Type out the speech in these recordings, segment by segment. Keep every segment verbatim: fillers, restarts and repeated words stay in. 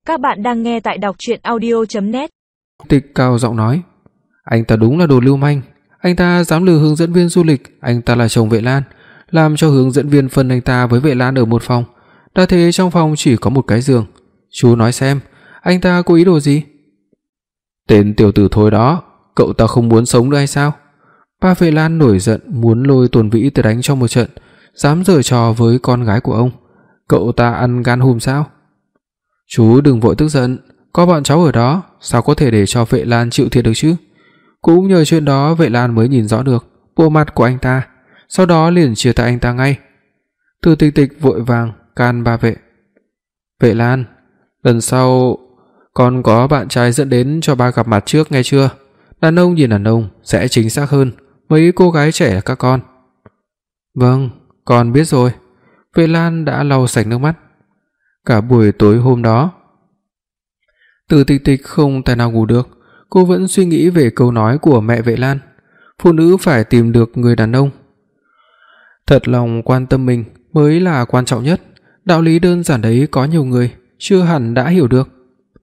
Các bạn đang nghe tại đọc truyện audio chấm net. Tịch cao giọng nói, anh ta đúng là đồ lưu manh, anh ta dám lừa hướng dẫn viên du lịch, anh ta là chồng Vệ Lan, làm cho hướng dẫn viên phân anh ta với Vệ Lan ở một phòng, đã thế trong phòng chỉ có một cái giường. Chú nói xem, anh ta có ý đồ gì? Tên tiểu tử thối đó, cậu ta không muốn sống nữa hay sao? Ba Vệ Lan nổi giận muốn lôi Tôn Vĩ tới đánh trong một trận, dám giở trò với con gái của ông. Cậu ta ăn gan hùm sao? Chú đừng vội tức giận, có bọn cháu ở đó, sao có thể để cho Vệ Lan chịu thiệt được chứ? Cũng nhờ chuyện đó Vệ Lan mới nhìn rõ được bộ mặt của anh ta, sau đó liền chia tay anh ta ngay. Từ Tịch Tịch vội vàng can ba Vệ. Vệ Lan, lần sau con có bạn trai dẫn đến cho ba gặp mặt trước nghe chưa? Đàn ông nhìn đàn ông sẽ chính xác hơn mấy cô gái trẻ là các con. Vâng, con biết rồi. Vệ Lan đã lau sạch nước mắt. Cả buổi tối hôm đó, Từ Tịch Tịch không thể nào ngủ được, cô vẫn suy nghĩ về câu nói của mẹ Vệ Lan, phụ nữ phải tìm được người đàn ông thật lòng quan tâm mình mới là quan trọng nhất. Đạo lý đơn giản đấy có nhiều người chưa hẳn đã hiểu được.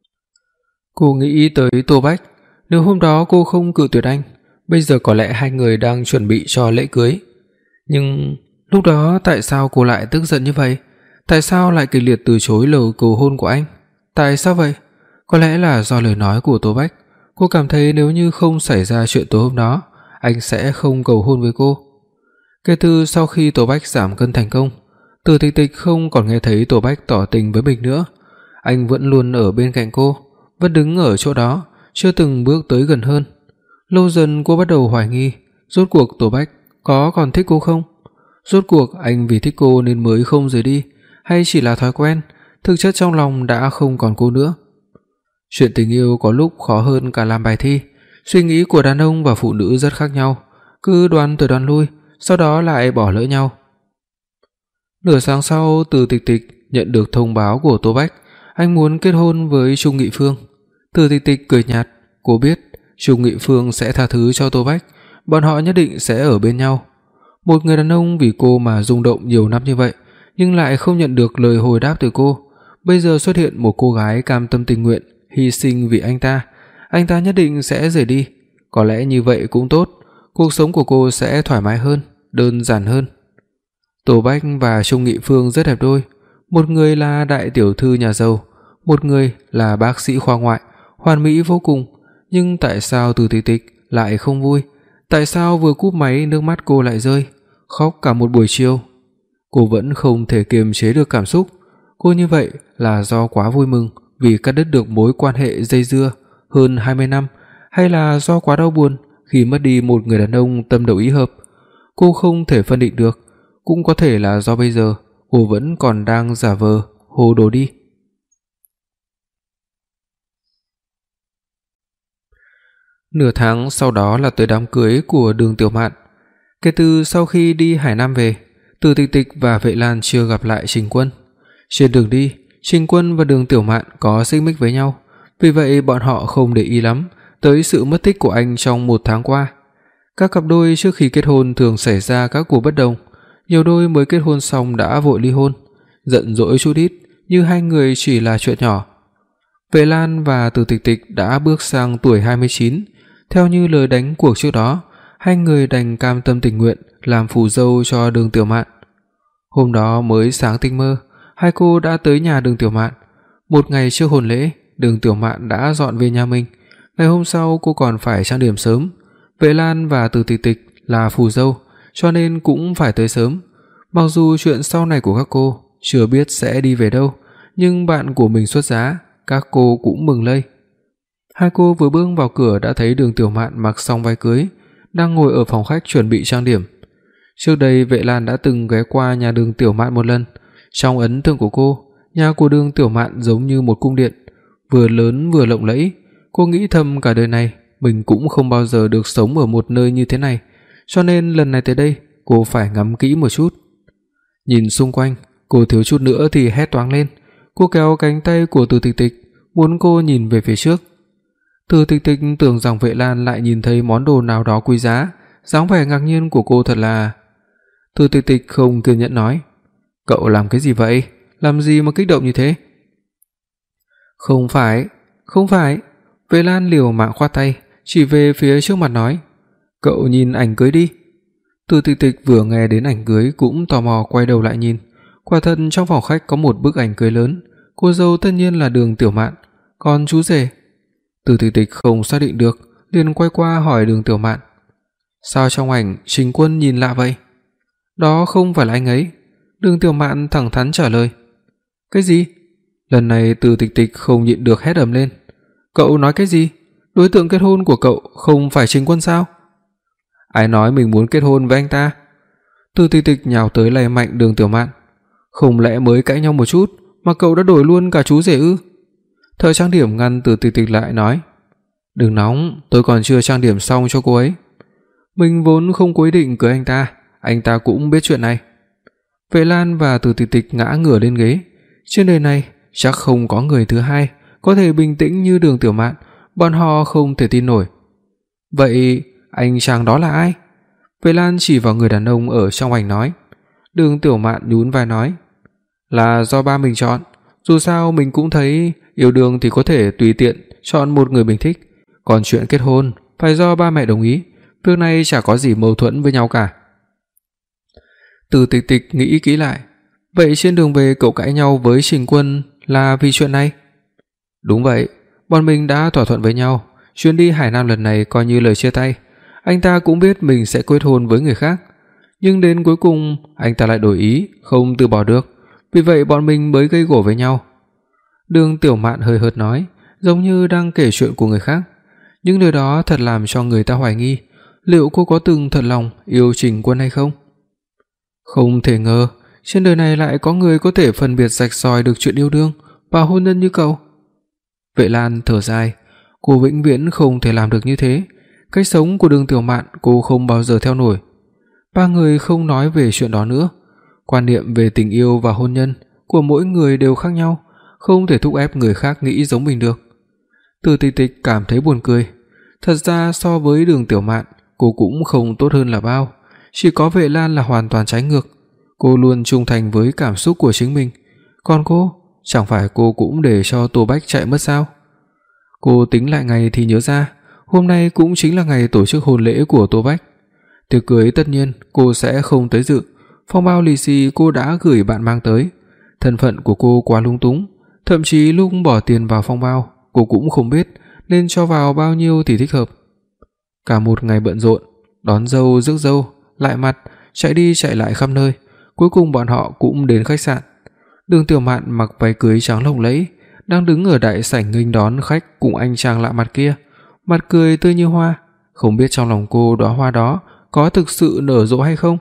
Cô nghĩ tới Tô Bách, nếu hôm đó cô không cự tuyệt anh, bây giờ có lẽ hai người đang chuẩn bị cho lễ cưới. Nhưng lúc đó tại sao cô lại tức giận như vậy? Tại sao lại kịch liệt từ chối lời cầu hôn của anh? Tại sao vậy? Có lẽ là do lời nói của Tô Bách. Cô cảm thấy nếu như không xảy ra chuyện tối hôm đó, anh sẽ không cầu hôn với cô. Kể từ sau khi Tô Bách giảm cân thành công, Từ Tịch Tịch không còn nghe thấy Tô Bách tỏ tình với mình nữa. Anh vẫn luôn ở bên cạnh cô, vẫn đứng ở chỗ đó, chưa từng bước tới gần hơn. Lâu dần cô bắt đầu hoài nghi, rốt cuộc Tô Bách có còn thích cô không? Rốt cuộc anh vì thích cô nên mới không rời đi, hay chỉ là thói quen, thực chất trong lòng đã không còn cô nữa. Chuyện tình yêu có lúc khó hơn cả làm bài thi, suy nghĩ của đàn ông và phụ nữ rất khác nhau, cứ đoán tới đoán lui, sau đó lại bỏ lỡ nhau. Nửa sáng sau, Từ Tịch Tịch nhận được thông báo của Tô Bách, anh muốn kết hôn với Trung Nghị Phương. Từ Tịch Tịch cười nhạt, cô biết Trung Nghị Phương sẽ tha thứ cho Tô Bách, bọn họ nhất định sẽ ở bên nhau. Một người đàn ông vì cô mà rung động nhiều năm như vậy, nhưng lại không nhận được lời hồi đáp từ cô, bây giờ xuất hiện một cô gái cam tâm tình nguyện hy sinh vì anh ta, anh ta nhất định sẽ rời đi. Có lẽ như vậy cũng tốt, cuộc sống của cô sẽ thoải mái hơn, đơn giản hơn. Tô Bách và Trung Nghị Phương rất đẹp đôi, một người là đại tiểu thư nhà giàu, một người là bác sĩ khoa ngoại, hoàn mỹ vô cùng, nhưng tại sao Từ Tịch Tịch lại không vui? Tại sao vừa cúp máy nước mắt cô lại rơi, khóc cả một buổi chiều? Cô vẫn không thể kiềm chế được cảm xúc. Cô như vậy là do quá vui mừng vì cắt đứt được mối quan hệ dây dưa hơn hai mươi năm, hay là do quá đau buồn khi mất đi một người đàn ông tâm đầu ý hợp? Cô không thể phân định được, cũng có thể là do bây giờ cô vẫn còn đang giả vờ hồ đồ đi. Nửa tháng sau đó là tới đám cưới của Đường Tiểu Mạn. Kể từ sau khi đi Hải Nam về, Từ Tịch Tịch và Vệ Lan chưa gặp lại Trình Quân. Trên đường đi, Trình Quân và Đường Tiểu Mạn có xích mích với nhau, vì vậy bọn họ không để ý lắm tới sự mất tích của anh trong một tháng qua. Các cặp đôi trước khi kết hôn thường xảy ra các cuộc bất đồng, nhiều đôi mới kết hôn xong đã vội ly hôn, giận dỗi chút ít như hai người chỉ là chuyện nhỏ. Vệ Lan và Từ Tịch Tịch đã bước sang tuổi hai mươi chín, theo như lời đánh cuộc trước đó, hai người đành cam tâm tình nguyện làm phù dâu cho Đường Tiểu Mạn. Hôm đó mới sáng tinh mơ, hai cô đã tới nhà Đường Tiểu Mạn. Một ngày trước hôn lễ, Đường Tiểu Mạn đã dọn về nhà mình. Ngày hôm sau cô còn phải trang điểm sớm. Vệ Lan và Từ Tịch Tịch là phù dâu, cho nên cũng phải tới sớm. Mặc dù chuyện sau này của các cô chưa biết sẽ đi về đâu, nhưng bạn của mình xuất giá, các cô cũng mừng lây. Hai cô vừa bước vào cửa đã thấy Đường Tiểu Mạn mặc xong váy cưới, đang ngồi ở phòng khách chuẩn bị trang điểm. Trước đây Vệ Lan đã từng ghé qua nhà Đường Tiểu Mạn một lần. Trong ấn tượng của cô, nhà của Đường Tiểu Mạn giống như một cung điện, vừa lớn vừa lộng lẫy. Cô nghĩ thầm cả đời này mình cũng không bao giờ được sống ở một nơi như thế này, cho nên lần này tới đây cô phải ngắm kỹ một chút. Nhìn xung quanh, cô thiếu chút nữa thì hét toáng lên. Cô kéo cánh tay của Từ Tịch Tịch, muốn cô nhìn về phía trước. Từ Tịch Tịch tưởng rằng Vệ Lan lại nhìn thấy món đồ nào đó quý giá, dáng vẻ ngạc nhiên của cô thật là... Từ Tịch Tịch không kiên nhẫn nói, cậu làm cái gì vậy? Làm gì mà kích động như thế? Không phải, không phải. Vệ Lan liều mạng khoát tay, chỉ về phía trước mặt nói, cậu nhìn ảnh cưới đi. Từ Tịch Tịch vừa nghe đến ảnh cưới cũng tò mò quay đầu lại nhìn. Quả thật trong phòng khách có một bức ảnh cưới lớn, cô dâu tất nhiên là Đường Tiểu Mạn, còn chú rể. Từ Tịch Tịch không xác định được, liền quay qua hỏi Đường Tiểu Mạn, sao trong ảnh Trình Quân nhìn lạ vậy? Đó không phải là anh ấy. Đường Tiểu Mạn thẳng thắn trả lời. Cái gì? Lần này Từ Tịch Tịch không nhịn được hét ầm lên. Cậu nói cái gì? Đối tượng kết hôn của cậu không phải Trình Quân sao? Ai nói mình muốn kết hôn với anh ta? Từ Tịch Tịch nhào tới lay mạnh Đường Tiểu Mạn. Không lẽ mới cãi nhau một chút mà cậu đã đổi luôn cả chú rể ư? Thợ trang điểm ngăn Từ Tịch Tịch lại nói, đừng nóng, tôi còn chưa trang điểm xong cho cô ấy. Mình vốn không có ý định cưới anh ta, anh ta cũng biết chuyện này. Vệ Lan và Từ Tịch Tịch ngã ngửa lên ghế. Trên đời này chắc không có người thứ hai có thể bình tĩnh như Đường Tiểu Mạn, bọn họ không thể tin nổi. Vậy anh chàng đó là ai? Vệ Lan chỉ vào người đàn ông ở trong ảnh nói. Đường Tiểu Mạn nhún vai nói, là do ba mình chọn, dù sao mình cũng thấy yêu đương thì có thể tùy tiện chọn một người mình thích, còn chuyện kết hôn phải do ba mẹ đồng ý, việc này chả có gì mâu thuẫn với nhau cả. Từ Tịch Tịch nghĩ kỹ lại, vậy trên đường về cậu cãi nhau với Trình Quân là vì chuyện này? Đúng vậy, bọn mình đã thỏa thuận với nhau, chuyến đi Hải Nam lần này coi như lời chia tay. Anh ta cũng biết mình sẽ kết hôn với người khác, nhưng đến cuối cùng anh ta lại đổi ý, không từ bỏ được, vì vậy bọn mình mới gây gổ với nhau. Đường Tiểu Mạn hơi hợt nói, giống như đang kể chuyện của người khác. Những điều đó thật làm cho người ta hoài nghi, liệu cô có từng thật lòng yêu Trình Quân hay không? Không thể ngờ, trên đời này lại có người có thể phân biệt rạch ròi được chuyện yêu đương và hôn nhân như cậu. Vệ Lan thở dài, cô vĩnh viễn không thể làm được như thế. Cách sống của Đường Tiểu Mạn cô không bao giờ theo nổi. Ba người không nói về chuyện đó nữa. Quan niệm về tình yêu và hôn nhân của mỗi người đều khác nhau, không thể thúc ép người khác nghĩ giống mình được. Từ Tịch Tịch cảm thấy buồn cười. Thật ra so với Đường Tiểu Mạn, cô cũng không tốt hơn là bao, chỉ có Vệ Lan là hoàn toàn trái ngược. Cô luôn trung thành với cảm xúc của chính mình, còn cô, chẳng phải cô cũng để cho Tô Bách chạy mất sao? Cô tính lại ngày thì nhớ ra, hôm nay cũng chính là ngày tổ chức hôn lễ của Tô Bách. Tiệc cưới tất nhiên cô sẽ không tới dự, phong bao lì xì cô đã gửi bạn mang tới. Thân phận của cô quá lung túng, thậm chí lúc bỏ tiền vào phong bao, cô cũng không biết nên cho vào bao nhiêu thì thích hợp. Cả một ngày bận rộn, đón dâu rước dâu, lại mặt, chạy đi chạy lại khắp nơi, cuối cùng bọn họ cũng đến khách sạn. Đường Tiểu Mạn mặc váy cưới trắng lộng lẫy, đang đứng ở đại sảnh nghênh đón khách cùng anh chàng lạ mặt kia, mặt cười tươi như hoa, không biết trong lòng cô đóa hoa đó có thực sự nở rộ hay không.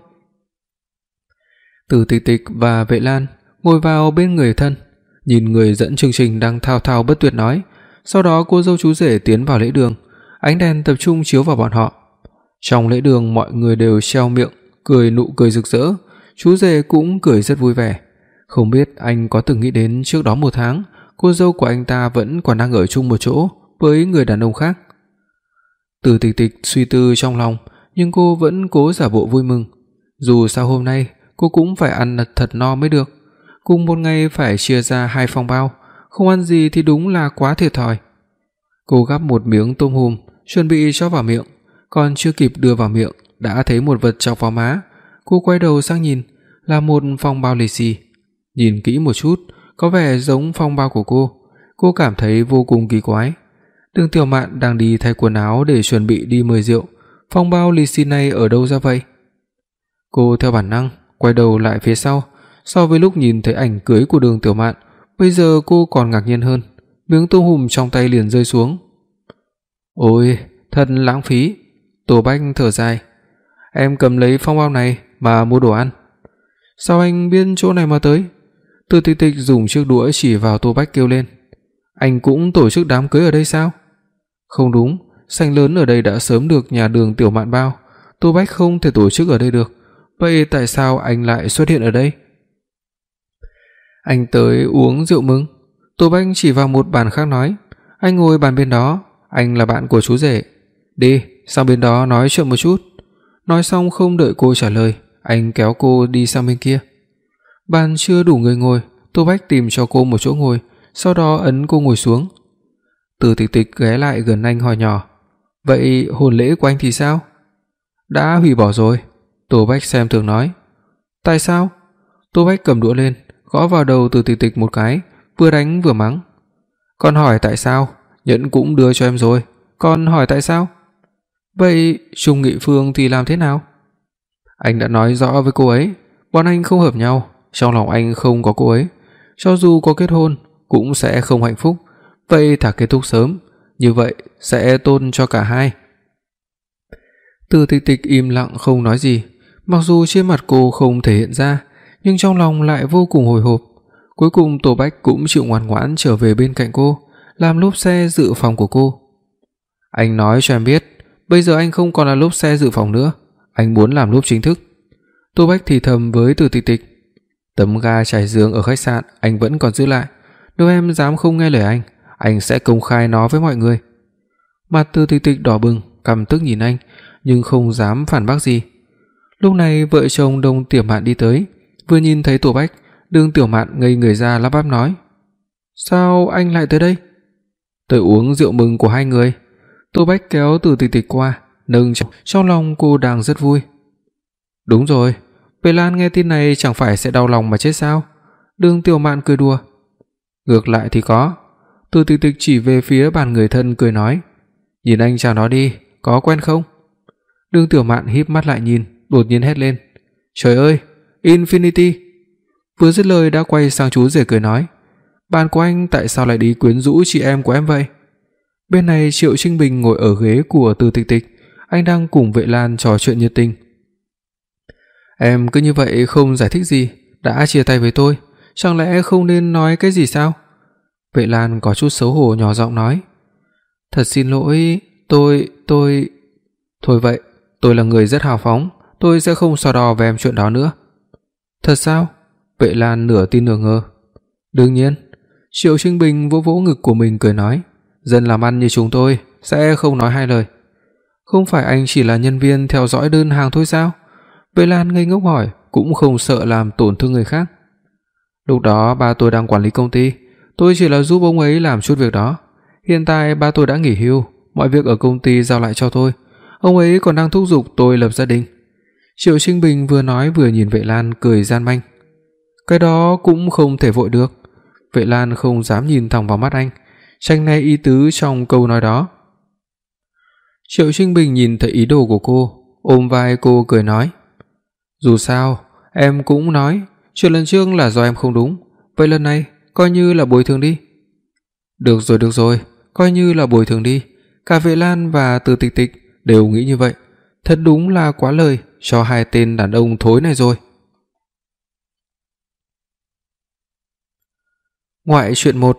Từ Tịch Tịch và Vệ Lan ngồi vào bên người thân, nhìn người dẫn chương trình đang thao thao bất tuyệt nói, sau đó cô dâu chú rể tiến vào lễ đường, ánh đèn tập trung chiếu vào bọn họ. Trong lễ đường mọi người đều treo miệng cười nụ cười rực rỡ, chú rể cũng cười rất vui vẻ. Không biết anh có từng nghĩ đến trước đó một tháng, cô dâu của anh ta vẫn còn đang ở chung một chỗ với người đàn ông khác. Từ Tịch Tịch suy tư trong lòng, nhưng cô vẫn cố giả bộ vui mừng. Dù sao hôm nay cô cũng phải ăn thật no mới được. Cùng một ngày phải chia ra hai phong bao, không ăn gì thì đúng là quá thiệt thòi. Cô gắp một miếng tôm hùm, chuẩn bị cho vào miệng, còn chưa kịp đưa vào miệng đã thấy một vật chọc vào má. Cô quay đầu sang nhìn, là một phong bao lì xì. Nhìn kỹ một chút, có vẻ giống phong bao của cô. Cô cảm thấy vô cùng kỳ quái. Đường Tiểu Mạn đang đi thay quần áo để chuẩn bị đi mời rượu, phong bao lì xì này ở đâu ra vậy? Cô theo bản năng quay đầu lại phía sau, so với lúc nhìn thấy ảnh cưới của Đường Tiểu Mạn, bây giờ cô còn ngạc nhiên hơn. Miếng tôm hùm trong tay liền rơi xuống. Ôi, thật lãng phí. Tô Bách thở dài. Em cầm lấy phong bao này mà mua đồ ăn. Sao anh biết chỗ này mà tới? Từ Tịch Tịch dùng chiếc đũa chỉ vào Tô Bách kêu lên. Anh cũng tổ chức đám cưới ở đây sao? Không đúng, sảnh lớn ở đây đã sớm được nhà Đường Tiểu Mạn bao, Tô Bách không thể tổ chức ở đây được. Vậy tại sao anh lại xuất hiện ở đây? Anh tới uống rượu mừng. Tô Bách chỉ vào một bàn khác nói. Anh ngồi bàn bên đó, anh là bạn của chú rể. Đi, sang bên đó nói chuyện một chút. Nói xong không đợi cô trả lời, anh kéo cô đi sang bên kia. Bàn chưa đủ người ngồi, Tô Bách tìm cho cô một chỗ ngồi, sau đó ấn cô ngồi xuống. Từ Tịch Tịch ghé lại gần anh hỏi nhỏ: "Vậy hôn lễ của anh thì sao?" "Đã hủy bỏ rồi." Tô Bách xem thường nói. "Tại sao?" Tô Bách cầm đũa lên, gõ vào đầu Từ Tịch Tịch một cái, vừa đánh vừa mắng. "Con hỏi tại sao? Nhẫn cũng đưa cho em rồi, con hỏi tại sao?" "Vậy Trung Nghị Phương thì làm thế nào?" "Anh đã nói rõ với cô ấy, bọn anh không hợp nhau, trong lòng anh không có cô ấy, cho dù có kết hôn cũng sẽ không hạnh phúc, vậy thà kết thúc sớm, như vậy sẽ tốt cho cả hai." Từ Tịch Tịch im lặng không nói gì, mặc dù trên mặt cô không thể hiện ra, nhưng trong lòng lại vô cùng hồi hộp. Cuối cùng Tô Bách cũng chịu ngoan ngoãn trở về bên cạnh cô, làm lốp xe dự phòng của cô. "Anh nói cho em biết, bây giờ anh không còn là lốp xe dự phòng nữa, anh muốn làm lốp chính thức." Tô Bách thì thầm với Từ Tịch Tịch: "Tấm ga trải giường ở khách sạn anh vẫn còn giữ lại, nếu em dám không nghe lời anh, anh sẽ công khai nó với mọi người." Mặt Từ Tịch Tịch đỏ bừng, căm tức nhìn anh, nhưng không dám phản bác gì. Lúc này vợ chồng Đông Tiểu Mạn đi tới, vừa nhìn thấy Tô Bách, Đường Tiểu Mạn ngây người ra lắp bắp nói: "Sao anh lại tới đây?" "Tới uống rượu mừng của hai người." Tô Bách kéo Từ Tịch Tịch qua, nâng trong, trong lòng cô đang rất vui. "Đúng rồi, Vệ Lan nghe tin này chẳng phải sẽ đau lòng mà chết sao?" Đường Tiểu Mạn cười đùa. "Ngược lại thì có." Từ Tịch Tịch chỉ về phía bàn người thân cười nói: "Nhìn anh chào nó đi, có quen không?" Đường Tiểu Mạn híp mắt lại nhìn, đột nhiên hét lên: "Trời ơi, Infinity!" Vừa dứt lời đã quay sang chú rể cười nói: "Bạn của anh tại sao lại đi quyến rũ chị em của em vậy?" Bên này Triệu Trinh Bình ngồi ở ghế của Từ Tịch Tịch, anh đang cùng Vệ Lan trò chuyện nhiệt tình. "Em cứ như vậy không giải thích gì, đã chia tay với tôi, chẳng lẽ không nên nói cái gì sao?" Vệ Lan có chút xấu hổ nhỏ giọng nói: "Thật xin lỗi, tôi tôi thôi vậy, tôi là người rất hào phóng, tôi sẽ không so đo với em chuyện đó nữa." "Thật sao?" Vệ Lan nửa tin nửa ngờ. "Đương nhiên." Triệu Trinh Bình vỗ vỗ ngực của mình cười nói: "Dân làm ăn như chúng tôi sẽ không nói hai lời." "Không phải anh chỉ là nhân viên theo dõi đơn hàng thôi sao?" Vệ Lan ngây ngốc hỏi, cũng không sợ làm tổn thương người khác. "Lúc đó ba tôi đang quản lý công ty, tôi chỉ là giúp ông ấy làm chút việc đó. Hiện tại ba tôi đã nghỉ hưu, mọi việc ở công ty giao lại cho tôi. Ông ấy còn đang thúc giục tôi lập gia đình." Triệu Trinh Bình vừa nói vừa nhìn Vệ Lan cười gian manh. "Cái đó cũng không thể vội được." Vệ Lan không dám nhìn thẳng vào mắt anh, tránh né ý tứ trong câu nói đó. Triệu Trinh Bình nhìn thấy ý đồ của cô, ôm vai cô cười nói: "Dù sao, em cũng nói, chuyện lần trước là do em không đúng, vậy lần này coi như là bồi thường đi." "Được rồi, được rồi, coi như là bồi thường đi." Cả Vệ Lan và Từ Tịch Tịch đều nghĩ như vậy. Thật đúng là quá lời cho hai tên đàn ông thối này rồi. Ngoại truyện một.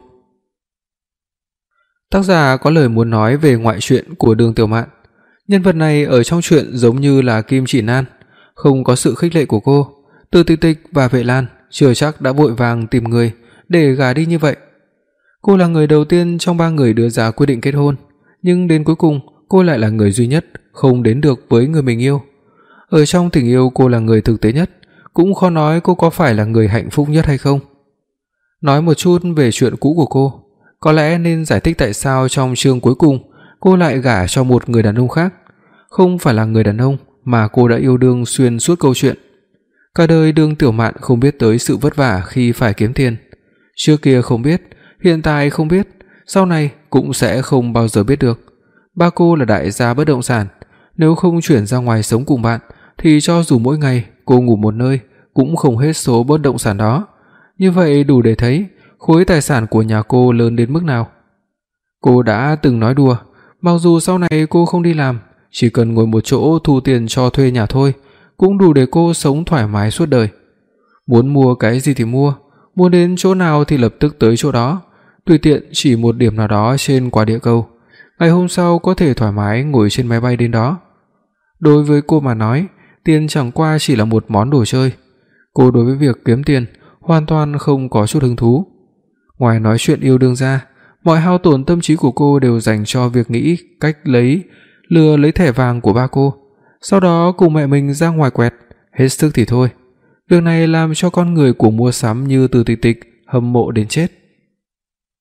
Tác giả có lời muốn nói về ngoại truyện của Đường Tiểu Mạn. Nhân vật này ở trong truyện giống như là Kim Chỉ Nan, không có sự khích lệ của cô, Từ Tịch Tịch và Vệ Lan chưa chắc đã vội vàng tìm người để gả đi như vậy. Cô là người đầu tiên trong ba người đưa ra quyết định kết hôn, nhưng đến cuối cùng cô lại là người duy nhất không đến được với người mình yêu. Ở trong tình yêu cô là người thực tế nhất, cũng khó nói cô có phải là người hạnh phúc nhất hay không. Nói một chút về chuyện cũ của cô, có lẽ nên giải thích tại sao trong chương cuối cùng cô lại gả cho một người đàn ông khác, không phải là người đàn ông mà cô đã yêu đương xuyên suốt câu chuyện. Cả đời Đường Tiểu Mạn không biết tới sự vất vả khi phải kiếm tiền. Trước kia không biết, hiện tại không biết, sau này cũng sẽ không bao giờ biết được. Ba cô là đại gia bất động sản, nếu không chuyển ra ngoài sống cùng bạn thì cho dù mỗi ngày cô ngủ một nơi cũng không hết số bất động sản đó. Như vậy đủ để thấy khối tài sản của nhà cô lớn đến mức nào. Cô đã từng nói đùa, mặc dù sau này cô không đi làm, chỉ cần ngồi một chỗ thu tiền cho thuê nhà thôi, cũng đủ để cô sống thoải mái suốt đời. Muốn mua cái gì thì mua, muốn đến chỗ nào thì lập tức tới chỗ đó, tùy tiện chỉ một điểm nào đó trên quả địa cầu, ngày hôm sau có thể thoải mái ngồi trên máy bay đến đó. Đối với cô mà nói, tiền chẳng qua chỉ là một món đồ chơi. Cô đối với việc kiếm tiền hoàn toàn không có chút hứng thú. Ngoài nói chuyện yêu đương ra, mọi hao tổn tâm trí của cô đều dành cho việc nghĩ cách lấy lừa lấy thẻ vàng của ba cô, sau đó cùng mẹ mình ra ngoài quẹt, hết sức thì thôi. Việc này làm cho con người của mua sắm như Từ Tịch Tịch hâm mộ đến chết.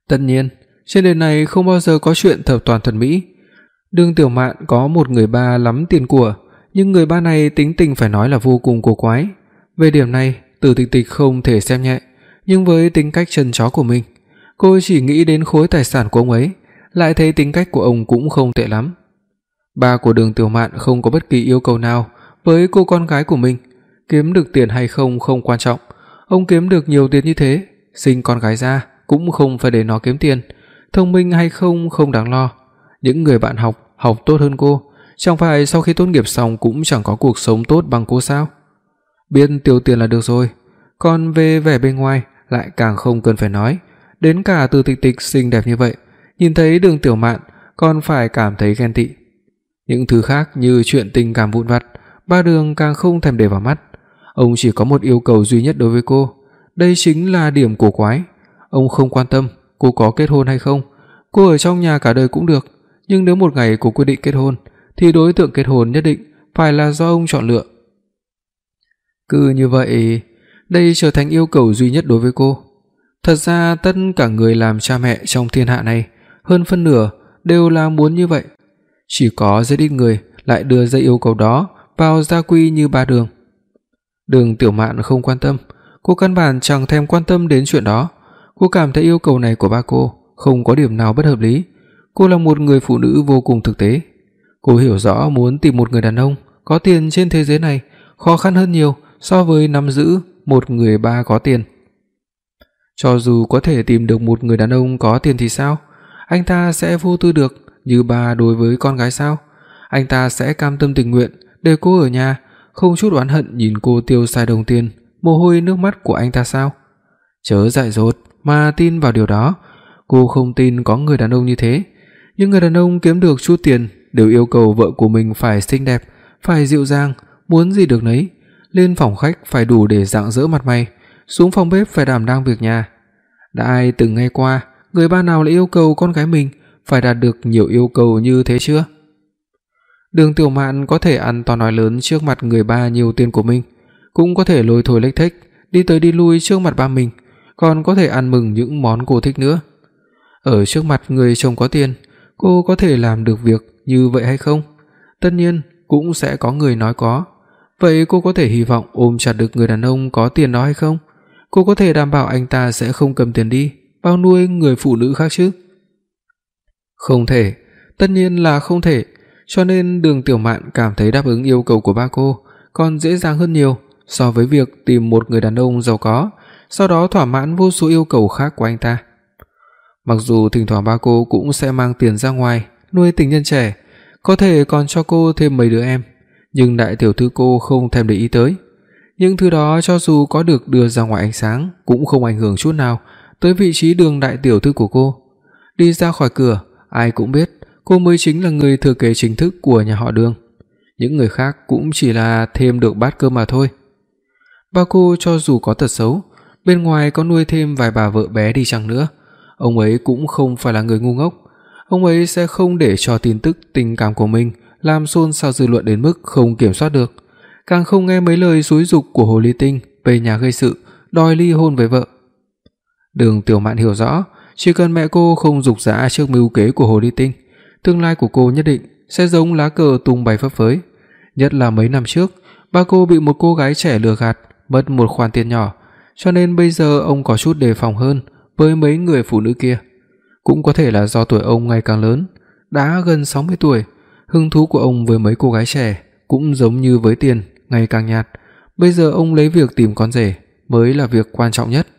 Tất nhiên, trên đời này không bao giờ có chuyện thập toàn thuần mỹ. Đường Tiểu Mạn có một người ba lắm tiền của, nhưng người ba này tính tình phải nói là vô cùng cổ quái. Về điểm này, Từ Tịch Tịch không thể xem nhẹ, nhưng với tính cách chân chó của mình, cô chỉ nghĩ đến khối tài sản của ông ấy, lại thấy tính cách của ông cũng không tệ lắm. Ba của Đường Tiểu Mạn không có bất kỳ yêu cầu nào với cô con gái của mình, kiếm được tiền hay không không quan trọng, ông kiếm được nhiều tiền như thế, sinh con gái ra cũng không phải để nó kiếm tiền, thông minh hay không không đáng lo. Những người bạn học học tốt hơn cô, chẳng phải sau khi tốt nghiệp xong cũng chẳng có cuộc sống tốt bằng cô sao? Biết tiêu tiền là được rồi, còn về vẻ bên ngoài lại càng không cần phải nói, đến cả Từ Tịch Tịch xinh đẹp như vậy, nhìn thấy Đường Tiểu Mạn còn phải cảm thấy ghen tị. Những thứ khác như chuyện tình cảm vụn vặt, Ba Đường càng không thèm để vào mắt. Ông chỉ có một yêu cầu duy nhất đối với cô, đây chính là điểm cổ quái. Ông không quan tâm cô có kết hôn hay không, cô ở trong nhà cả đời cũng được, nhưng nếu một ngày cô quyết định kết hôn thì đối tượng kết hôn nhất định phải là do ông chọn lựa. Cứ như vậy, đây trở thành yêu cầu duy nhất đối với cô. Thật ra tất cả người làm cha mẹ trong thiên hạ này, hơn phân nửa đều là muốn như vậy. Chỉ có rất ít người lại đưa ra yêu cầu đó vào gia quy như Ba Đường. Đường Tiểu Mạn không quan tâm, cô căn bản chẳng thèm quan tâm đến chuyện đó. Cô cảm thấy yêu cầu này của ba cô không có điểm nào bất hợp lý. Cô là một người phụ nữ vô cùng thực tế. Cô hiểu rõ muốn tìm một người đàn ông có tiền trên thế giới này khó khăn hơn nhiều so với nắm giữ một người ba có tiền. Cho dù có thể tìm được một người đàn ông có tiền thì sao? Anh ta sẽ vô tư được như ba đối với con gái sao? Anh ta sẽ cam tâm tình nguyện để cô ở nhà, không chút oán hận nhìn cô tiêu xài đồng tiền, mồ hôi nước mắt của anh ta sao? Chớ dại dột mà tin vào điều đó. Cô không tin có người đàn ông như thế. Những người đàn ông kiếm được chút tiền đều yêu cầu vợ của mình phải xinh đẹp, phải dịu dàng, muốn gì được nấy, lên phòng khách phải đủ để rạng rỡ mặt mày, xuống phòng bếp phải đảm đang việc nhà. Đã ai từng nghe qua người ba nào lại yêu cầu con gái mình phải đạt được nhiều yêu cầu như thế chưa? Đường Tiểu Mạn có thể ăn to nói lớn trước mặt người ba nhiều tiền của mình, cũng có thể lôi thôi lếch thếch đi tới đi lui trước mặt ba mình, còn có thể ăn mừng những món cô thích nữa. Ở trước mặt người chồng có tiền, cô có thể làm được việc như vậy hay không? Tất nhiên, cũng sẽ có người nói có. Vậy cô có thể hy vọng ôm chặt được người đàn ông có tiền đó hay không? Cô có thể đảm bảo anh ta sẽ không cầm tiền đi bao nuôi người phụ nữ khác chứ? Không thể, tất nhiên là không thể. Cho nên Đường Tiểu Mạn cảm thấy đáp ứng yêu cầu của ba cô còn dễ dàng hơn nhiều so với việc tìm một người đàn ông giàu có, sau đó thỏa mãn vô số yêu cầu khác của anh ta. Mặc dù thỉnh thoảng ba cô cũng sẽ mang tiền ra ngoài nuôi tình nhân trẻ, có thể còn cho cô thêm mấy đứa em, nhưng đại tiểu thư cô không thèm để ý tới. Những thứ đó cho dù có được đưa ra ngoài ánh sáng cũng không ảnh hưởng chút nào tới vị trí Đường đại tiểu thư của cô. Đi ra khỏi cửa, ai cũng biết cô mới chính là người thừa kế chính thức của nhà họ Đường. Những người khác cũng chỉ là thêm được bát cơm mà thôi. Ba cô cho dù có tật xấu, bên ngoài có nuôi thêm vài bà vợ bé đi chăng nữa, ông ấy cũng không phải là người ngu ngốc. Ông ấy sẽ không để cho tin tức tình cảm của mình làm xôn xao dư luận đến mức không kiểm soát được, càng không nghe mấy lời xúi giục của Hồ Ly Tinh về nhà gây sự, đòi ly hôn với vợ. Đường Tiểu Mạn hiểu rõ, chỉ cần mẹ cô không giục giã trước mưu kế của Hồ Ly Tinh, tương lai của cô nhất định sẽ giống lá cờ tung bay phấp phới. Nhất là mấy năm trước, ba cô bị một cô gái trẻ lừa gạt, mất một khoản tiền nhỏ, cho nên bây giờ ông có chút đề phòng hơn với mấy người phụ nữ kia. Cũng có thể là do tuổi ông ngày càng lớn, đã gần sáu mươi tuổi, hứng thú của ông với mấy cô gái trẻ cũng giống như với tiền, ngày càng nhạt. Bây giờ ông lấy việc tìm con rể mới là việc quan trọng nhất.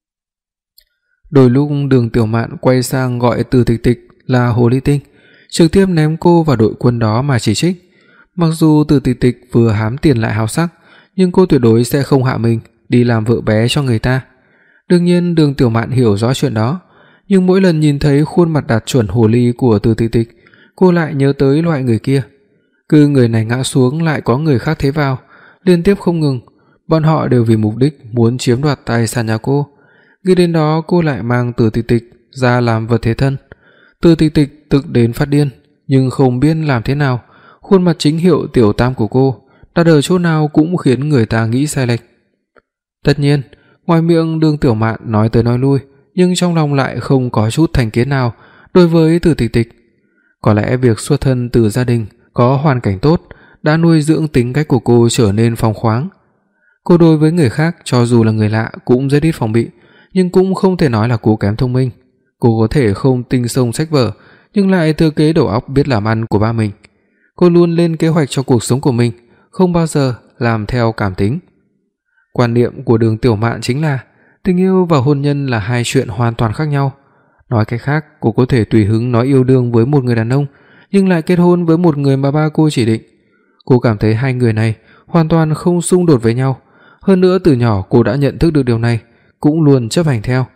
Đôi lúc Đường Tiểu Mạn quay sang gọi Từ Tịch Tịch là Hồ Ly Tinh, trực tiếp ném cô vào đội quân đó mà chỉ trích. Mặc dù Từ Tịch Tịch vừa hám tiền lại háo sắc, nhưng cô tuyệt đối sẽ không hạ mình đi làm vợ bé cho người ta. Đương nhiên Đường Tiểu Mạn hiểu rõ chuyện đó, nhưng mỗi lần nhìn thấy khuôn mặt đạt chuẩn hồ ly của Từ Tịch Tịch, cô lại nhớ tới loại người kia. Cứ người này ngã xuống lại có người khác thế vào, liên tiếp không ngừng. Bọn họ đều vì mục đích muốn chiếm đoạt tài sản nhà cô. Nghĩ đến đó cô lại mang Từ Tịch Tịch ra làm vật thế thân. Từ Tịch Tịch tức đến phát điên, nhưng không biết làm thế nào, khuôn mặt chính hiệu tiểu tam của cô đặt ở chỗ nào cũng khiến người ta nghĩ sai lệch. Tất nhiên, ngoài miệng Đường Tiểu Mạn nói tới nói lui, nhưng trong lòng lại không có chút thành kiến nào đối với Từ Tịch Tịch. Có lẽ việc xuất thân từ gia đình có hoàn cảnh tốt đã nuôi dưỡng tính cách của cô trở nên phóng khoáng. Cô đối với người khác cho dù là người lạ cũng rất ít phòng bị, nhưng cũng không thể nói là cô kém thông minh. Cô có thể không tinh thông sách vở, nhưng lại thừa kế đầu óc biết làm ăn của ba mình. Cô luôn lên kế hoạch cho cuộc sống của mình, không bao giờ làm theo cảm tính. Quan niệm của Đường Tiểu Mạn chính là tình yêu và hôn nhân là hai chuyện hoàn toàn khác nhau. Nói cách khác, cô có thể tùy hứng nói yêu đương với một người đàn ông, nhưng lại kết hôn với một người mà ba cô chỉ định. Cô cảm thấy hai người này hoàn toàn không xung đột với nhau. Hơn nữa từ nhỏ cô đã nhận thức được điều này, cũng luôn chấp hành theo.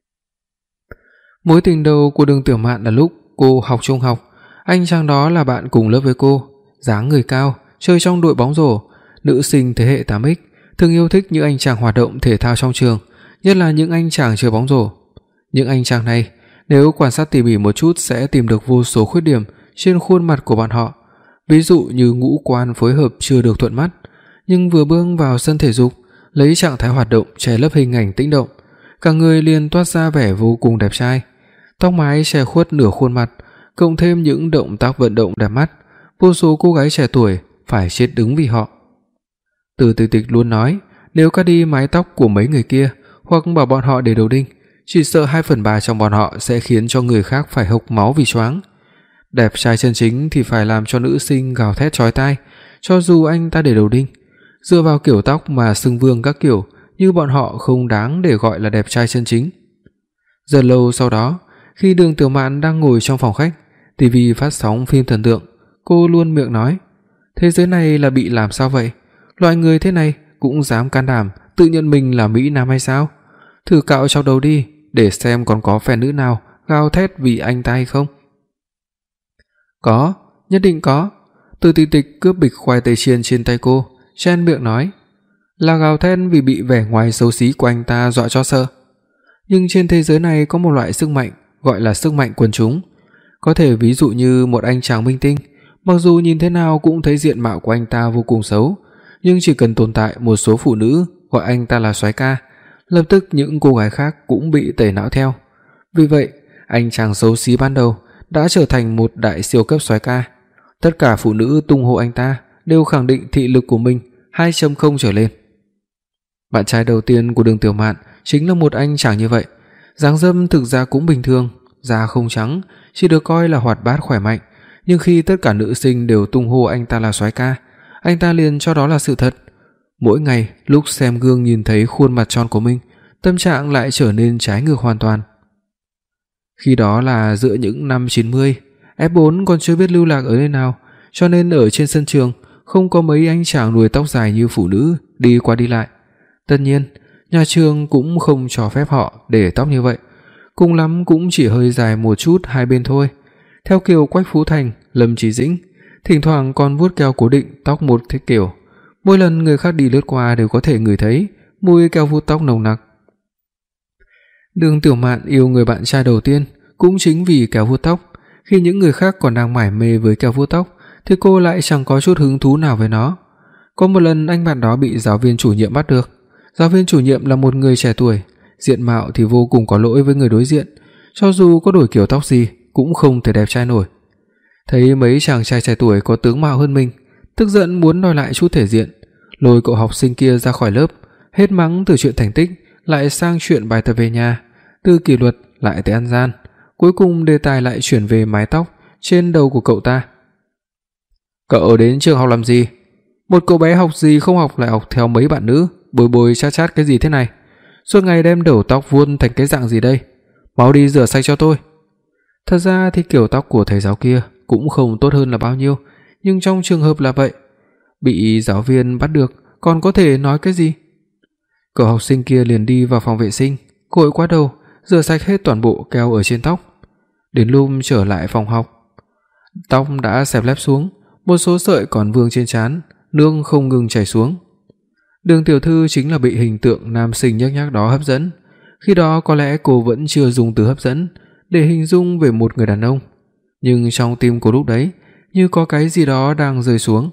Mối tình đầu của Đường Tiểu Mạn là lúc cô học trung học. Anh chàng đó là bạn cùng lớp với cô, dáng người cao, chơi trong đội bóng rổ, nữ sinh thế hệ tám X, thường yêu thích những anh chàng hoạt động thể thao trong trường, nhất là những anh chàng chơi bóng rổ. Những anh chàng này, nếu quan sát tỉ mỉ một chút sẽ tìm được vô số khuyết điểm trên khuôn mặt của bọn họ. Ví dụ như ngũ quan phối hợp chưa được thuận mắt, nhưng vừa bước vào sân thể dục, lấy trạng thái hoạt động che lấp hình ảnh tĩnh động, cả người liền toát ra vẻ vô cùng đẹp trai. Tóc mái che khuất nửa khuôn mặt, cộng thêm những động tác vận động đẹp mắt, vô số cô gái trẻ tuổi phải chết đứng vì họ. Từ Tịch Tịch luôn nói, nếu cắt đi mái tóc của mấy người kia hoặc bảo bọn họ để đầu đinh, chỉ sợ hai phần ba trong bọn họ sẽ khiến cho người khác phải hộc máu vì choáng. Đẹp trai chân chính thì phải làm cho nữ sinh gào thét chói tai, cho dù anh ta để đầu đinh. Dựa vào kiểu tóc mà xưng vương các kiểu như bọn họ không đáng để gọi là đẹp trai chân chính. Giờ lâu sau đó, khi Đường Tiểu Mạn đang ngồi trong phòng khách, ti vi phát sóng phim thần tượng, cô luôn miệng nói: "Thế giới này là bị làm sao vậy? Loại người thế này cũng dám can đảm tự nhận mình là mỹ nam hay sao? Thử cạo trong đầu đi, để xem còn có fan nữ nào gào thét vì anh ta hay không." "Có, nhất định có." Từ Tịch Tịch cướp bịch khoai tây chiên trên tay cô, chen miệng nói: "Là gào thét vì bị vẻ ngoài xấu xí của anh ta dọa cho sợ." Nhưng trên thế giới này có một loại sức mạnh gọi là sức mạnh quần chúng. Có thể ví dụ như một anh chàng minh tinh, mặc dù nhìn thế nào cũng thấy diện mạo của anh ta vô cùng xấu, nhưng chỉ cần tồn tại một số phụ nữ gọi anh ta là soái ca, lập tức những cô gái khác cũng bị tẩy não theo. Vì vậy, anh chàng xấu xí ban đầu đã trở thành một đại siêu cấp soái ca. Tất cả phụ nữ tung hô anh ta đều khẳng định thị lực của mình hai chấm không trở lên. Bạn trai đầu tiên của Đường Tiểu Mạn chính là một anh chàng như vậy, dáng dấp thực ra cũng bình thường, da không trắng, chỉ được coi là hoạt bát khỏe mạnh, nhưng khi tất cả nữ sinh đều tung hô anh ta là soái ca, anh ta liền cho đó là sự thật. Mỗi ngày lúc xem gương nhìn thấy khuôn mặt tròn của mình, tâm trạng lại trở nên trái ngược hoàn toàn. Khi đó là giữa những năm chín mươi, ép bốn còn chưa biết lưu lạc ở nơi nào, cho nên ở trên sân trường không có mấy anh chàng đuôi tóc dài như phụ nữ đi qua đi lại. Tất nhiên, nhà trường cũng không cho phép họ để tóc như vậy, cùng lắm cũng chỉ hơi dài một chút hai bên thôi. Theo kiểu Quách Phú Thành, Lâm Chí Dĩnh, thỉnh thoảng còn vuốt keo cố định tóc một thế kiểu. Mỗi lần người khác đi lướt qua đều có thể ngửi thấy mùi keo vuốt tóc nồng nặc. Đường Tiểu Mạn yêu người bạn trai đầu tiên cũng chính vì keo vuốt tóc. Khi những người khác còn đang mải mê với keo vuốt tóc thì cô lại chẳng có chút hứng thú nào với nó. Có một lần anh bạn đó bị giáo viên chủ nhiệm bắt được. Giáo viên chủ nhiệm là một người trẻ tuổi, diện mạo thì vô cùng có lỗi với người đối diện, cho dù có đổi kiểu tóc gì cũng không thể đẹp trai nổi. Thấy mấy chàng trai trẻ tuổi có tướng mạo hơn mình, tức giận muốn đòi lại chút thể diện, lôi cậu học sinh kia ra khỏi lớp, hết mắng từ chuyện thành tích lại sang chuyện bài tập về nhà, từ kỷ luật lại tới ăn gian, cuối cùng đề tài lại chuyển về mái tóc trên đầu của cậu ta. "Cậu đến trường học làm gì? Một cậu bé học gì không học lại học theo mấy bạn nữ, bồi bồi chát chát cái gì thế này? Suốt ngày đem đầu tóc vuông thành cái dạng gì đây? Mau đi rửa sạch cho tôi." Thật ra thì kiểu tóc của thầy giáo kia cũng không tốt hơn là bao nhiêu, nhưng trong trường hợp là vậy, bị giáo viên bắt được còn có thể nói cái gì? Cậu học sinh kia liền đi vào phòng vệ sinh, gội qua đầu, rửa sạch hết toàn bộ keo ở trên tóc. Đến lúc trở lại phòng học, tóc đã xẹp lép xuống, một số sợi còn vương trên trán, nước không ngừng chảy xuống. Đường tiểu thư chính là bị hình tượng nam sinh nhếch nhác đó hấp dẫn. Khi đó có lẽ cô vẫn chưa dùng từ hấp dẫn để hình dung về một người đàn ông, nhưng trong tim cô lúc đấy như có cái gì đó đang rơi xuống.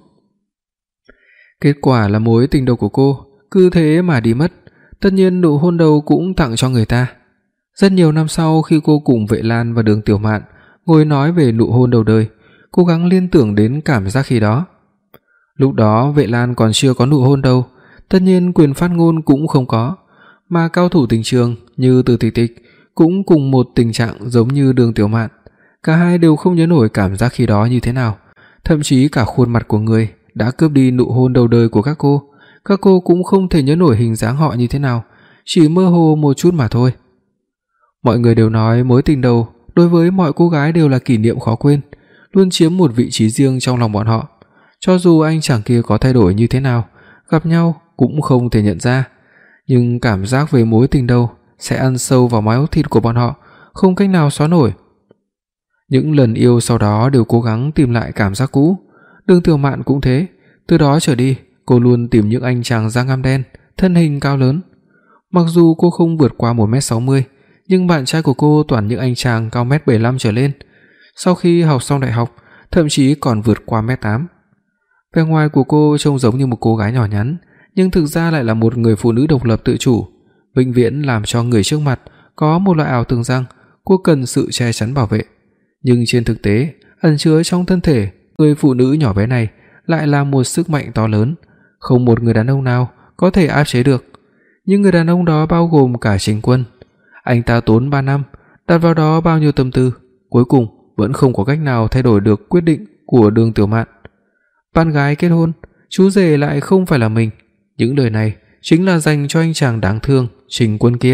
Kết quả là mối tình đầu của cô cứ thế mà đi mất, tất nhiên nụ hôn đầu cũng tặng cho người ta. Rất nhiều năm sau, khi cô cùng Vệ Lan và Đường Tiểu Mạn ngồi nói về nụ hôn đầu đời, cố gắng liên tưởng đến cảm giác khi đó. Lúc đó Vệ Lan còn chưa có nụ hôn đâu, tất nhiên quyền phát ngôn cũng không có, mà cao thủ tình trường như Từ Tịch Tịch cũng cùng một tình trạng giống như Đường Tiểu Mạn, cả hai đều không nhớ nổi cảm giác khi đó như thế nào, thậm chí cả khuôn mặt của người đã cướp đi nụ hôn đầu đời của các cô, các cô cũng không thể nhớ nổi hình dáng họ như thế nào, chỉ mơ hồ một chút mà thôi. Mọi người đều nói mối tình đầu đối với mọi cô gái đều là kỷ niệm khó quên, luôn chiếm một vị trí riêng trong lòng bọn họ. Cho dù anh chàng kia có thay đổi như thế nào, gặp nhau cũng không thể nhận ra, nhưng cảm giác về mối tình đầu sẽ ăn sâu vào máu thịt của bọn họ, không cách nào xóa nổi. Những lần yêu sau đó đều cố gắng tìm lại cảm giác cũ, Đường Tiểu Mạn cũng thế, từ đó trở đi, cô luôn tìm những anh chàng da ngăm đen, thân hình cao lớn. Mặc dù cô không vượt qua một mét sáu mươi, nhưng bạn trai của cô toàn những anh chàng cao một mét bảy mươi lăm trở lên. Sau khi học xong đại học, thậm chí còn vượt qua một mét tám. Vẻ ngoài của cô trông giống như một cô gái nhỏ nhắn, nhưng thực ra lại là một người phụ nữ độc lập tự chủ, vĩnh viễn làm cho người trước mặt có một loại ảo tưởng rằng cô cần sự che chắn bảo vệ. Nhưng trên thực tế, ẩn chứa trong thân thể người phụ nữ nhỏ bé này lại là một sức mạnh to lớn, không một người đàn ông nào có thể áp chế được. Những người đàn ông đó bao gồm cả Trình Quân. Anh ta tốn ba năm, đặt vào đó bao nhiêu tâm tư, cuối cùng vẫn không có cách nào thay đổi được quyết định của Đường Tiểu Mạn. Bạn gái kết hôn, chú rể lại không phải là mình. Những lời này chính là dành cho anh chàng đáng thương Trình Quân kia.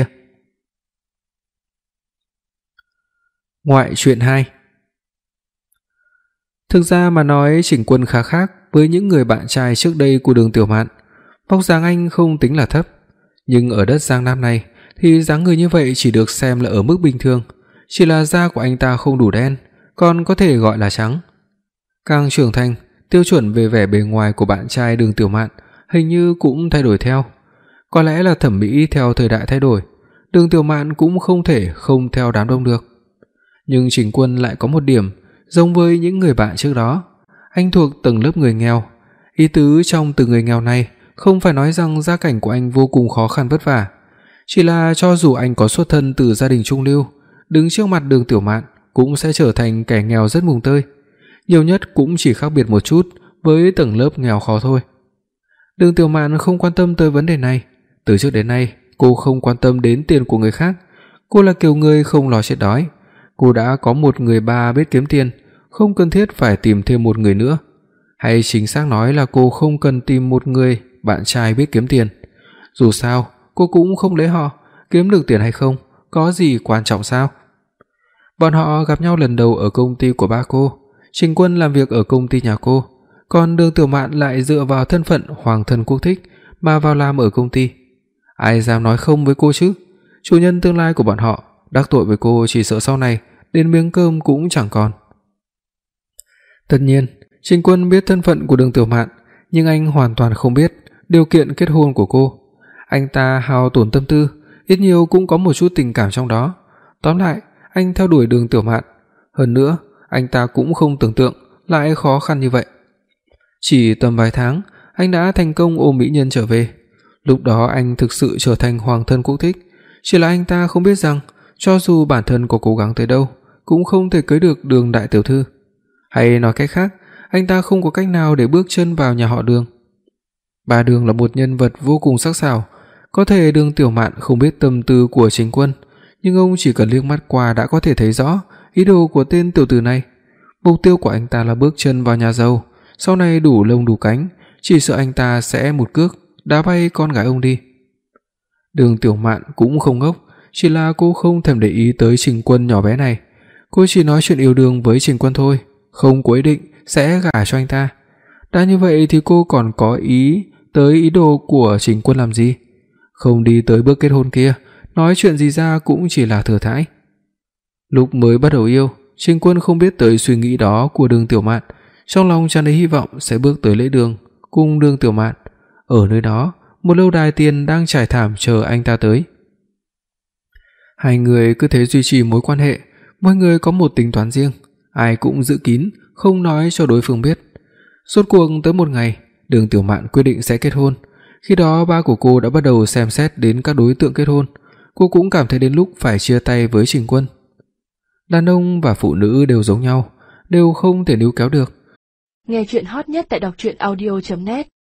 Ngoại truyện hai. Thực ra mà nói, Trình Quân khá khác với những người bạn trai trước đây của Đường Tiểu Mạn. Vóc dáng anh không tính là thấp, nhưng ở đất Giang Nam này thì dáng người như vậy chỉ được xem là ở mức bình thường, chỉ là da của anh ta không đủ đen, còn có thể gọi là trắng. Càng trưởng thành, tiêu chuẩn về vẻ bề ngoài của bạn trai Đường Tiểu Mạn hình như cũng thay đổi theo. Có lẽ là thẩm mỹ theo thời đại thay đổi, Đường Tiểu Mạn cũng không thể không theo đám đông được. Nhưng Trình Quân lại có một điểm giống với những người bạn trước đó, anh thuộc tầng lớp người nghèo. Ý tứ trong từ người nghèo này không phải nói rằng gia cảnh của anh vô cùng khó khăn vất vả, chỉ là cho dù anh có xuất thân từ gia đình trung lưu, đứng trước mặt Đường Tiểu Mạn cũng sẽ trở thành kẻ nghèo rất mùng tơi, nhiều nhất cũng chỉ khác biệt một chút với tầng lớp nghèo khó thôi. Đường Tiểu Mạn không quan tâm tới vấn đề này, từ trước đến nay cô không quan tâm đến tiền của người khác, cô là kiểu người không lo chết đói. Cô đã có một người ba biết kiếm tiền, không cần thiết phải tìm thêm một người nữa. Hay chính xác nói là cô không cần tìm một người bạn trai biết kiếm tiền. Dù sao, cô cũng không lấy họ, kiếm được tiền hay không, có gì quan trọng sao? Bọn họ gặp nhau lần đầu ở công ty của ba cô, Trình Quân làm việc ở công ty nhà cô, còn Đường Tiểu Mạn lại dựa vào thân phận hoàng thân quốc thích mà vào làm ở công ty. Ai dám nói không với cô chứ? Chủ nhân tương lai của bọn họ đắc tội với cô chỉ sợ sau này đến miếng cơm cũng chẳng còn. Tất nhiên, Trình Quân biết thân phận của Đường Tiểu Mạn, nhưng anh hoàn toàn không biết điều kiện kết hôn của cô. Anh ta hao tổn tâm tư, ít nhiều cũng có một chút tình cảm trong đó. Tóm lại, anh theo đuổi Đường Tiểu Mạn, hơn nữa, anh ta cũng không tưởng tượng lại khó khăn như vậy. Chỉ tầm vài tháng, anh đã thành công ôm mỹ nhân trở về. Lúc đó anh thực sự trở thành hoàng thân quốc thích, chỉ là anh ta không biết rằng cho dù bản thân có cố gắng tới đâu cũng không thể cưới được Đường đại tiểu thư. Hay nói cách khác, anh ta không có cách nào để bước chân vào nhà họ Đường. Bà Đường là một nhân vật vô cùng sắc sảo, có thể Đường Tiểu Mạn không biết tâm tư của Trình Quân, nhưng ông chỉ cần liếc mắt qua đã có thể thấy rõ ý đồ của tên tiểu tử này. Mục tiêu của anh ta là bước chân vào nhà giàu, sau này đủ lông đủ cánh, chỉ sợ anh ta sẽ một cước đá bay con gái ông đi. Đường Tiểu Mạn cũng không ngốc, chỉ là cô không thèm để ý tới Trình Quân nhỏ bé này. Cô chỉ nói chuyện yêu đương với Trình Quân thôi, không có ý định sẽ gả cho anh ta. Đã như vậy thì cô còn có ý tới ý đồ của Trình Quân làm gì? Không đi tới bước kết hôn kia, nói chuyện gì ra cũng chỉ là thừa thãi. Lúc mới bắt đầu yêu, Trình Quân không biết tới suy nghĩ đó của Đường Tiểu Mạn, trong lòng tràn đầy hy vọng sẽ bước tới lễ đường cùng Đường Tiểu Mạn. Ở nơi đó, một lâu đài tiền đang trải thảm chờ anh ta tới. Hai người cứ thế duy trì mối quan hệ, mỗi người có một tính toán riêng, ai cũng giữ kín, không nói cho đối phương biết. Rốt cuộc tới một ngày, Đường Tiểu Mạn quyết định sẽ kết hôn. Khi đó ba của cô đã bắt đầu xem xét đến các đối tượng kết hôn. cô cũng cảm thấy đến lúc phải chia tay với Trình Quân. Đàn ông và phụ nữ đều giống nhau, đều không thể níu kéo được. Nghe truyện hot nhất tại đọc truyện audio chấm net.